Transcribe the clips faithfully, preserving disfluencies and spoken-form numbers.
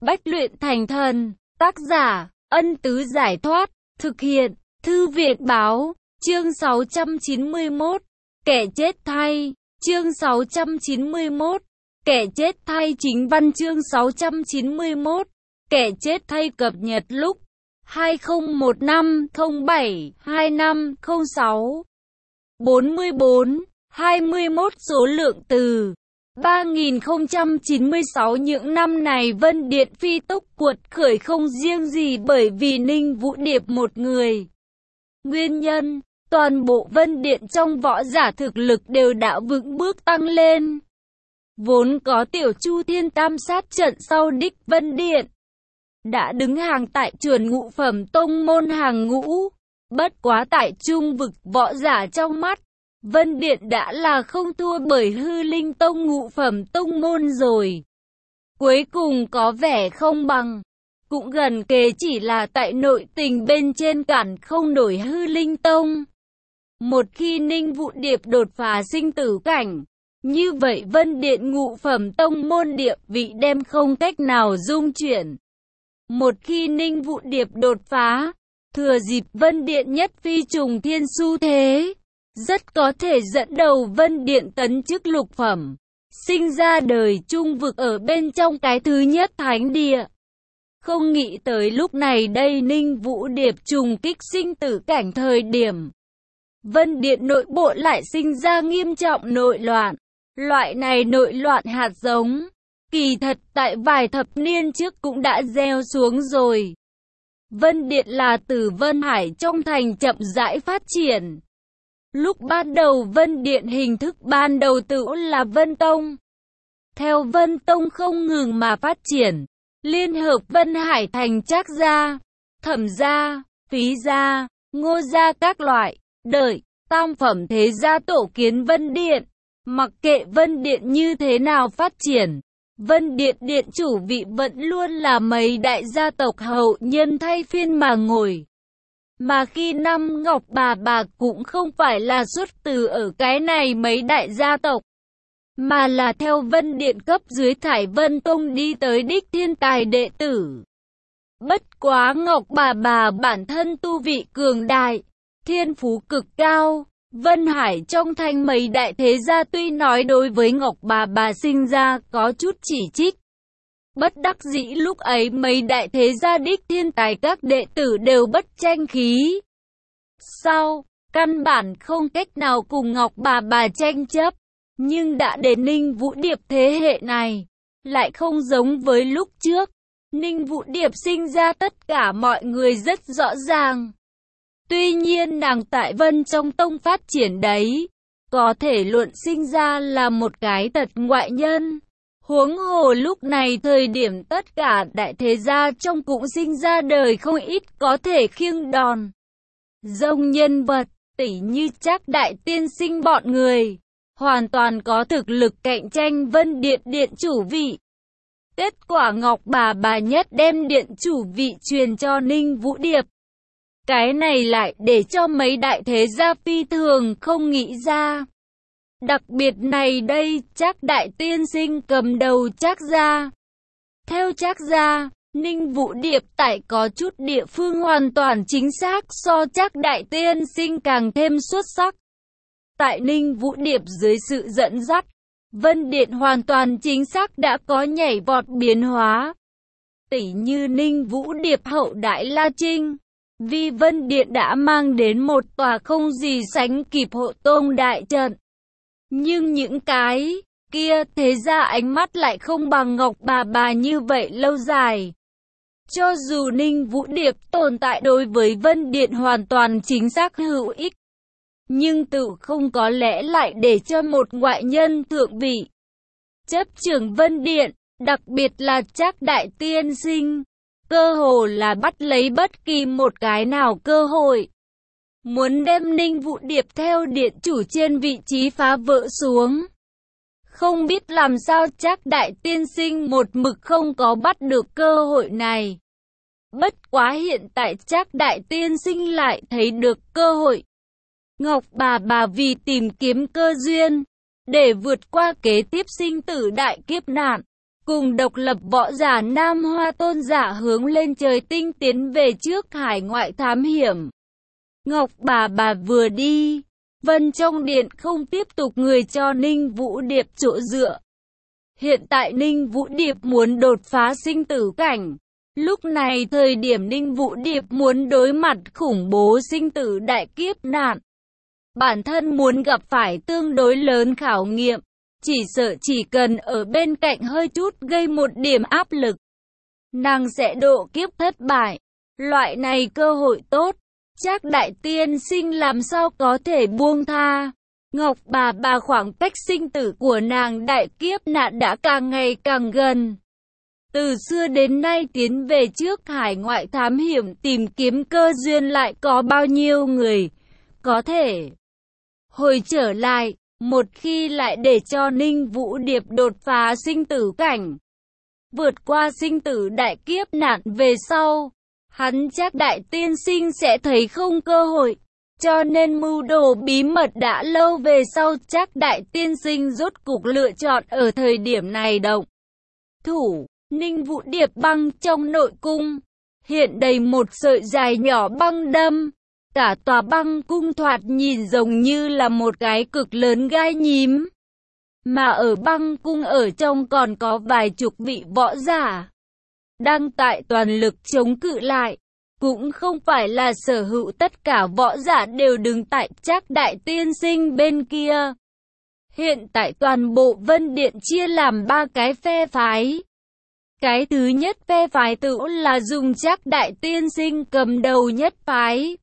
Bách luyện thành thần. Tác giả, Ân Tứ Giải Thoát. Thực hiện, Thư viện Báo. Chương sáu trăm chín mươi mốt. Kẻ chết thay. Chương sáu trăm chín mươi mốt. Kẻ chết thay. Chính văn chương sáu trăm chín mươi mốt. Kẻ chết thay cập nhật lúc hai không một năm không bảy hai năm không sáu. bốn mươi bốn, hai mươi mốt số lượng từ ba nghìn không trăm chín mươi sáu. Những năm này Vân Điện phi tốc cuột khởi không riêng gì bởi vì Ninh Vũ Điệp một người. Nguyên nhân, toàn bộ Vân Điện trong võ giả thực lực đều đã vững bước tăng lên. Vốn có tiểu Chu Thiên tam sát trận sau đích Vân Điện đã đứng hàng tại chuẩn ngũ phẩm tông môn hàng ngũ. Bất quá tại trung vực võ giả trong mắt, Vân Điện đã là không thua bởi Hư Linh Tông ngũ phẩm tông môn rồi. Cuối cùng có vẻ không bằng, cũng gần kề chỉ là tại nội tình bên trên cản không nổi Hư Linh Tông. Một khi Ninh Vũ Điệp đột phá sinh tử cảnh, như vậy Vân Điện ngũ phẩm tông môn địa vị đem không cách nào dung chuyển. Một khi Ninh Vũ Điệp đột phá, thừa dịp Vân Điện nhất phi trùng thiên xu thế, rất có thể dẫn đầu Vân Điện tấn chức lục phẩm, sinh ra đời trung vực ở bên trong cái thứ nhất thánh địa. Không nghĩ tới lúc này đây Ninh Vũ Điệp trùng kích sinh tử cảnh thời điểm, Vân Điện nội bộ lại sinh ra nghiêm trọng nội loạn. Loại này nội loạn hạt giống, kỳ thật tại vài thập niên trước cũng đã gieo xuống rồi. Vân Điện là từ Vân Hải trong thành chậm rãi phát triển. Lúc ban đầu Vân Điện hình thức ban đầu tự là Vân Tông. Theo Vân Tông không ngừng mà phát triển, liên hợp Vân Hải thành Trác gia, Thẩm gia, Phí gia, Ngô gia các loại, đợi, tam phẩm thế gia tổ kiến Vân Điện. Mặc kệ Vân Điện như thế nào phát triển, Vân Điện điện chủ vị vẫn luôn là mấy đại gia tộc hậu nhân thay phiên mà ngồi. Mà khi năm Ngọc bà bà cũng không phải là xuất từ ở cái này mấy đại gia tộc, mà là theo Vân Điện cấp dưới thải Vân Tông đi tới đích thiên tài đệ tử. Bất quá Ngọc bà bà bản thân tu vị cường đại, thiên phú cực cao. Vân Hải trong thành mấy đại thế gia tuy nói đối với Ngọc bà bà sinh ra có chút chỉ trích. Bất đắc dĩ lúc ấy mấy đại thế gia đích thiên tài các đệ tử đều bất tranh khí. Sau, căn bản không cách nào cùng Ngọc bà bà tranh chấp. Nhưng đã đến Ninh Vũ Điệp thế hệ này, lại không giống với lúc trước. Ninh Vũ Điệp sinh ra tất cả mọi người rất rõ ràng. Tuy nhiên nàng tại Vân trong tông phát triển đấy, có thể luận sinh ra là một cái tật ngoại nhân. Huống hồ lúc này thời điểm tất cả đại thế gia trong cũng sinh ra đời không ít có thể khiêng đòn dông nhân vật, tỉ như Trác đại tiên sinh bọn người, hoàn toàn có thực lực cạnh tranh Vân Điện điện chủ vị. Kết quả Ngọc bà bà nhất đem điện chủ vị truyền cho Ninh Vũ Điệp. Cái này lại để cho mấy đại thế gia phi thường không nghĩ ra. Đặc biệt này đây, Trác đại tiên sinh cầm đầu Trác gia. Theo Trác gia, Ninh Vũ Điệp tại có chút địa phương hoàn toàn chính xác so Trác đại tiên sinh càng thêm xuất sắc. Tại Ninh Vũ Điệp dưới sự dẫn dắt, Vân Điện hoàn toàn chính xác đã có nhảy vọt biến hóa. Tỉ như Ninh Vũ Điệp hậu đại La Trinh, vì Vân Điện đã mang đến một tòa không gì sánh kịp hộ tông đại trận. Nhưng những cái kia thế ra ánh mắt lại không bằng Ngọc bà bà như vậy lâu dài. Cho dù Ninh Vũ Điệp tồn tại đối với Vân Điện hoàn toàn chính xác hữu ích, nhưng tự không có lẽ lại để cho một ngoại nhân thượng vị chấp trưởng Vân Điện, đặc biệt là Trác đại tiên sinh. Cơ hồ là bắt lấy bất kỳ một cái nào cơ hội, muốn đem Ninh Vũ Điệp theo điện chủ trên vị trí phá vỡ xuống. Không biết làm sao Trác đại tiên sinh một mực không có bắt được cơ hội này. Bất quá hiện tại Trác đại tiên sinh lại thấy được cơ hội. Ngọc bà bà vì tìm kiếm cơ duyên, để vượt qua kế tiếp sinh tử đại kiếp nạn, cùng độc lập võ giả Nam Hoa tôn giả hướng lên trời tinh tiến về trước hải ngoại thám hiểm. Ngọc bà bà vừa đi, Vân trong điện không tiếp tục người cho Ninh Vũ Điệp chỗ dựa. Hiện tại Ninh Vũ Điệp muốn đột phá sinh tử cảnh. Lúc này thời điểm Ninh Vũ Điệp muốn đối mặt khủng bố sinh tử đại kiếp nạn. Bản thân muốn gặp phải tương đối lớn khảo nghiệm. Chỉ sợ chỉ cần ở bên cạnh hơi chút gây một điểm áp lực, nàng sẽ độ kiếp thất bại. Loại này cơ hội tốt, Trác đại tiên sinh làm sao có thể buông tha. Ngọc bà bà khoảng cách sinh tử của nàng đại kiếp nạn đã càng ngày càng gần. Từ xưa đến nay tiến về trước hải ngoại thám hiểm tìm kiếm cơ duyên lại có bao nhiêu người có thể hồi trở lại. Một khi lại để cho Ninh Vũ Điệp đột phá sinh tử cảnh, vượt qua sinh tử đại kiếp nạn về sau, hắn Trác đại tiên sinh sẽ thấy không cơ hội. Cho nên mưu đồ bí mật đã lâu về sau Trác đại tiên sinh rốt cục lựa chọn ở thời điểm này động thủ. Ninh Vũ Điệp băng trong nội cung, hiện đầy một sợi dài nhỏ băng đâm. Cả tòa băng cung thoạt nhìn giống như là một cái cực lớn gai nhím. Mà ở băng cung ở trong còn có vài chục vị võ giả đang tại toàn lực chống cự lại. Cũng không phải là sở hữu tất cả võ giả đều đứng tại Trác đại tiên sinh bên kia. Hiện tại toàn bộ Vân Điện chia làm ba cái phe phái. Cái thứ nhất phe phái tự là dùng Trác đại tiên sinh cầm đầu nhất phái.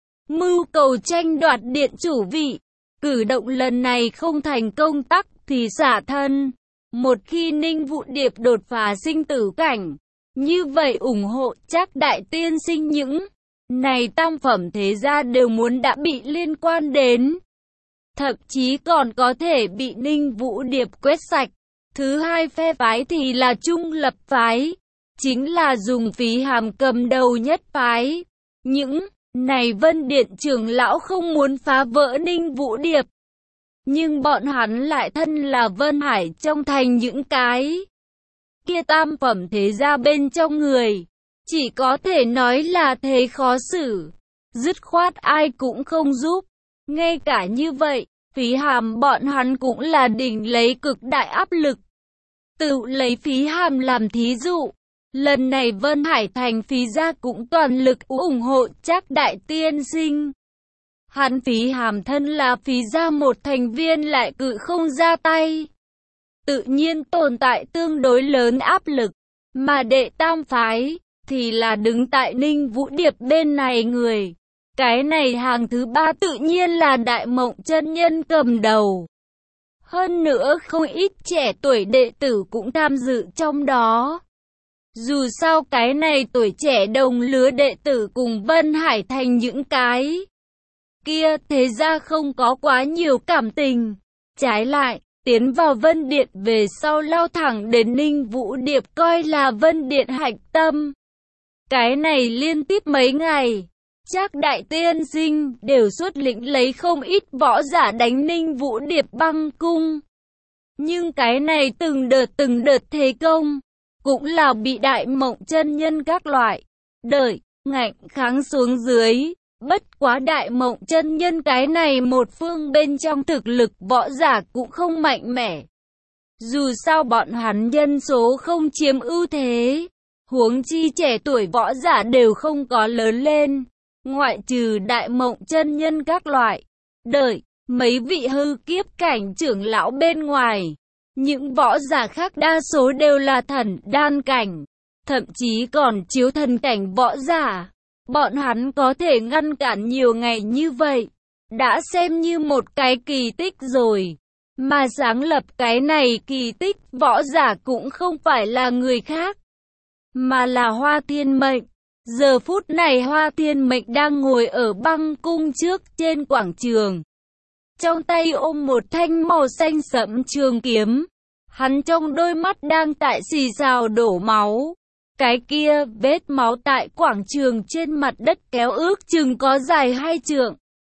Mưu cầu tranh đoạt điện chủ vị. Cử động lần này không thành công tắc thì xả thân. Một khi Ninh Vũ Điệp đột phá sinh tử cảnh, như vậy ủng hộ Trác đại tiên sinh những này tam phẩm thế gia đều muốn đã bị liên quan đến. Thậm chí còn có thể bị Ninh Vũ Điệp quét sạch. Thứ hai phe phái thì là trung lập phái. Chính là dùng Phí Hàm cầm đầu nhất phái. Những này Vân Điện trưởng lão không muốn phá vỡ Ninh Vũ Điệp. Nhưng bọn hắn lại thân là Vân Hải trong thành những cái kia tam phẩm thế gia bên trong người. Chỉ có thể nói là thế khó xử. Dứt khoát ai cũng không giúp. Ngay cả như vậy, Phí Hàm bọn hắn cũng là đỉnh lấy cực đại áp lực. Tự lấy Phí Hàm làm thí dụ. Lần này Vân Hải thành Phí gia cũng toàn lực ủng hộ Trác đại tiên sinh. Hắn Phí Hàm thân là Phí gia một thành viên lại cự không ra tay. Tự nhiên tồn tại tương đối lớn áp lực. Mà đệ tam phái thì là đứng tại Ninh Vũ Điệp bên này người. Cái này hàng thứ ba tự nhiên là Đại Mộng chân nhân cầm đầu. Hơn nữa không ít trẻ tuổi đệ tử cũng tham dự trong đó. Dù sao cái này tuổi trẻ đồng lứa đệ tử cùng Vân Hải thành những cái kia thế ra không có quá nhiều cảm tình. Trái lại, tiến vào Vân Điện về sau lao thẳng đến Ninh Vũ Điệp coi là Vân Điện hạch tâm. Cái này liên tiếp mấy ngày, Trác đại tiên sinh đều xuất lĩnh lấy không ít võ giả đánh Ninh Vũ Điệp băng cung. Nhưng cái này từng đợt từng đợt thế công, cũng là bị Đại Mộng chân nhân các loại đợi ngạnh kháng xuống dưới. Bất quá Đại Mộng chân nhân cái này một phương bên trong thực lực võ giả cũng không mạnh mẽ. Dù sao bọn hắn nhân số không chiếm ưu thế, huống chi trẻ tuổi võ giả đều không có lớn lên, ngoại trừ Đại Mộng chân nhân các loại đợi mấy vị hư kiếp cảnh trưởng lão bên ngoài. Những võ giả khác đa số đều là thần đan cảnh, thậm chí còn chiếu thần cảnh võ giả. Bọn hắn có thể ngăn cản nhiều ngày như vậy, đã xem như một cái kỳ tích rồi. Mà sáng lập cái này kỳ tích võ giả cũng không phải là người khác, mà là Hoa Thiên Mệnh. Giờ phút này Hoa Thiên Mệnh đang ngồi ở băng cung trước trên quảng trường. Trong tay ôm một thanh màu xanh sẫm trường kiếm. Hắn trong đôi mắt đang tại xì xào đổ máu. Cái kia vết máu tại quảng trường trên mặt đất kéo ước chừng có dài hai trượng.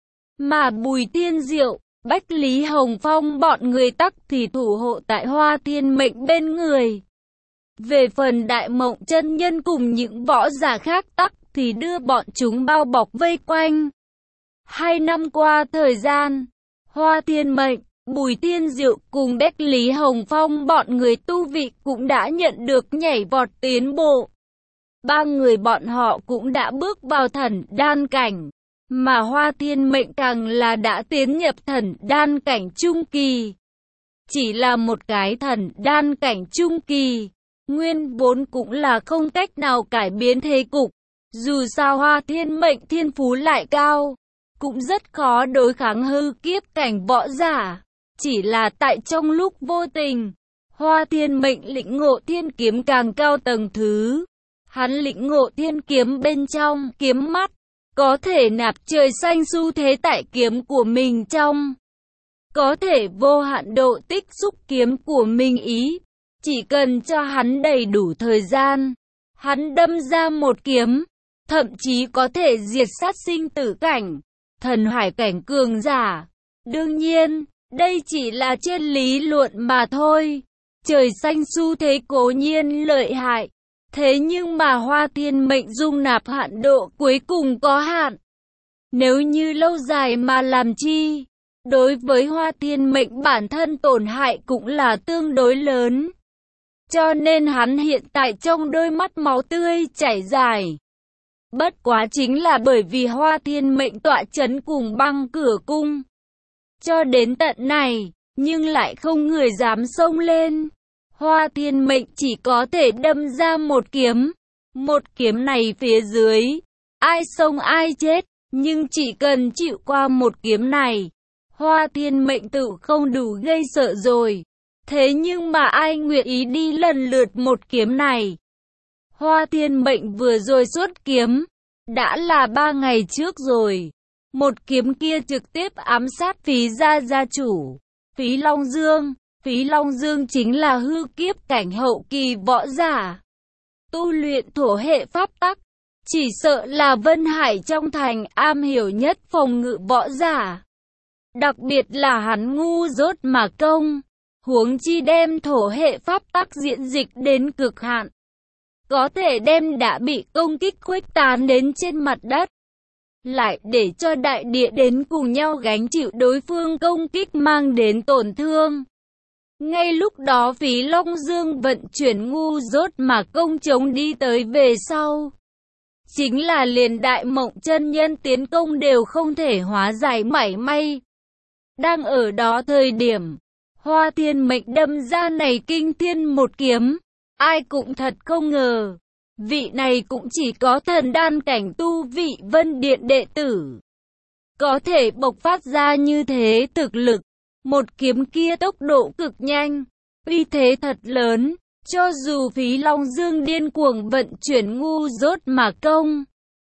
Mà Bùi Thiên Diệu, Bách Lý Hồng Phong bọn người tắc thì thủ hộ tại Hoa Thiên Mệnh bên người. Về phần Đại Mộng chân nhân cùng những võ giả khác tắc thì đưa bọn chúng bao bọc vây quanh. Hai năm qua thời gian, Hoa Thiên Mệnh, Bùi Thiên Diệu cùng Bách Lý Hồng Phong bọn người tu vị cũng đã nhận được nhảy vọt tiến bộ. Ba người bọn họ cũng đã bước vào thần đan cảnh, mà Hoa Thiên Mệnh càng là đã tiến nhập thần đan cảnh trung kỳ. Chỉ là một cái thần đan cảnh trung kỳ, nguyên vốn cũng là không cách nào cải biến thế cục. Dù sao Hoa Thiên Mệnh thiên phú lại cao, cũng rất khó đối kháng hư kiếp cảnh võ giả. Chỉ là tại trong lúc vô tình, Hoa Thiên Mệnh lĩnh ngộ thiên kiếm càng cao tầng thứ. Hắn lĩnh ngộ thiên kiếm bên trong kiếm mắt, có thể nạp trời xanh xu thế tại kiếm của mình trong. Có thể vô hạn độ tích xúc kiếm của mình ý. Chỉ cần cho hắn đầy đủ thời gian, hắn đâm ra một kiếm, thậm chí có thể diệt sát sinh tử cảnh, thần hải cảnh cường giả. Đương nhiên, đây chỉ là trên lý luận mà thôi. Trời xanh xu thế cố nhiên lợi hại, thế nhưng mà Hoa Thiên Mệnh dung nạp hạn độ cuối cùng có hạn. Nếu như lâu dài mà làm chi, đối với Hoa Thiên Mệnh bản thân tổn hại cũng là tương đối lớn. Cho nên hắn hiện tại trong đôi mắt máu tươi chảy dài. Bất quá chính là bởi vì Hoa Thiên Mệnh tọa chấn cùng Băng Cửa Cung. Cho đến tận này, nhưng lại không người dám xông lên. Hoa Thiên Mệnh chỉ có thể đâm ra một kiếm. Một kiếm này phía dưới, ai xông ai chết. Nhưng chỉ cần chịu qua một kiếm này, Hoa Thiên Mệnh tự không đủ gây sợ rồi. Thế nhưng mà ai nguyện ý đi lần lượt một kiếm này? Hoa Thiên Mệnh vừa rồi xuất kiếm, đã là ba ngày trước rồi. Một kiếm kia trực tiếp ám sát Phí gia gia chủ, Phí Long Dương. Phí Long Dương chính là hư kiếp cảnh hậu kỳ võ giả, tu luyện thổ hệ pháp tắc. Chỉ sợ là Vân Hải trong thành am hiểu nhất phòng ngự võ giả. Đặc biệt là hắn ngu dốt mà công, huống chi đem thổ hệ pháp tắc diễn dịch đến cực hạn. Có thể đem đã bị công kích khuếch tán đến trên mặt đất, lại để cho đại địa đến cùng nhau gánh chịu đối phương công kích mang đến tổn thương. Ngay lúc đó Phí Long Dương vận chuyển ngu dốt mà công chống đi tới về sau. Chính là liền Đại Mộng chân nhân tiến công đều không thể hóa giải mảy may. Đang ở đó thời điểm, Hoa Thiên Mệnh đâm ra này kinh thiên một kiếm. Ai cũng thật không ngờ, vị này cũng chỉ có thần đan cảnh tu vị Vân Điện đệ tử. Có thể bộc phát ra như thế thực lực, một kiếm kia tốc độ cực nhanh, uy thế thật lớn. Cho dù Phí Long Dương điên cuồng vận chuyển ngu dốt mà công,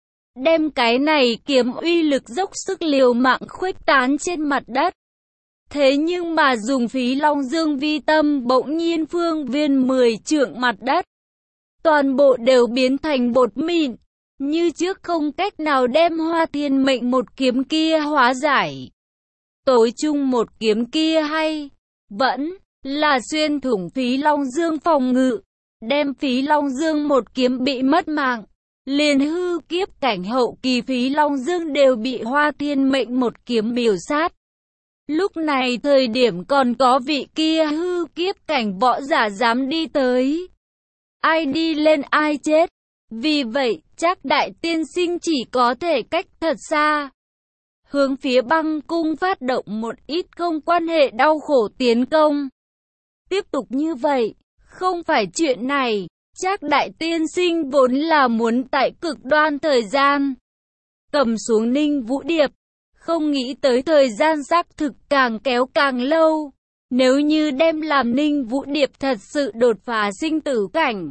đem cái này kiếm uy lực dốc sức liều mạng khuếch tán trên mặt đất. Thế nhưng mà dùng Phí Long Dương vi tâm bỗng nhiên phương viên mười trượng mặt đất, toàn bộ đều biến thành bột mịn, như trước không cách nào đem Hoa Thiên Mệnh một kiếm kia hóa giải. Tối chung một kiếm kia hay vẫn là xuyên thủng Phí Long Dương phòng ngự, đem Phí Long Dương một kiếm bị mất mạng. Liền hư kiếp cảnh hậu kỳ Phí Long Dương đều bị Hoa Thiên Mệnh một kiếm miểu sát. Lúc này thời điểm còn có vị kia hư kiếp cảnh võ giả dám đi tới. Ai đi lên ai chết. Vì vậy, Trác Đại Tiên Sinh chỉ có thể cách thật xa, hướng phía Băng Cung phát động một ít không quan hệ đau khổ tiến công. Tiếp tục như vậy, không phải chuyện này. Trác Đại Tiên Sinh vốn là muốn tại cực đoan thời gian cầm xuống Ninh Vũ Điệp, không nghĩ tới thời gian xác thực càng kéo càng lâu. Nếu như đem làm Ninh Vũ Điệp thật sự đột phá sinh tử cảnh,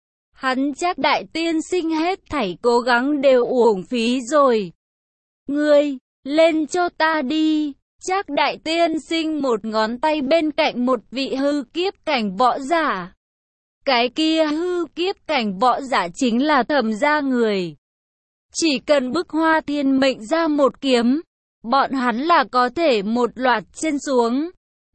hắn Trác Đại Tiên Sinh hết thảy cố gắng đều uổng phí rồi. Ngươi, lên cho ta đi. Trác Đại Tiên Sinh một ngón tay bên cạnh một vị hư kiếp cảnh võ giả. Cái kia hư kiếp cảnh võ giả chính là Thẩm gia người. Chỉ cần bức Hoa Thiên Mệnh ra một kiếm, bọn hắn là có thể một loạt trên xuống,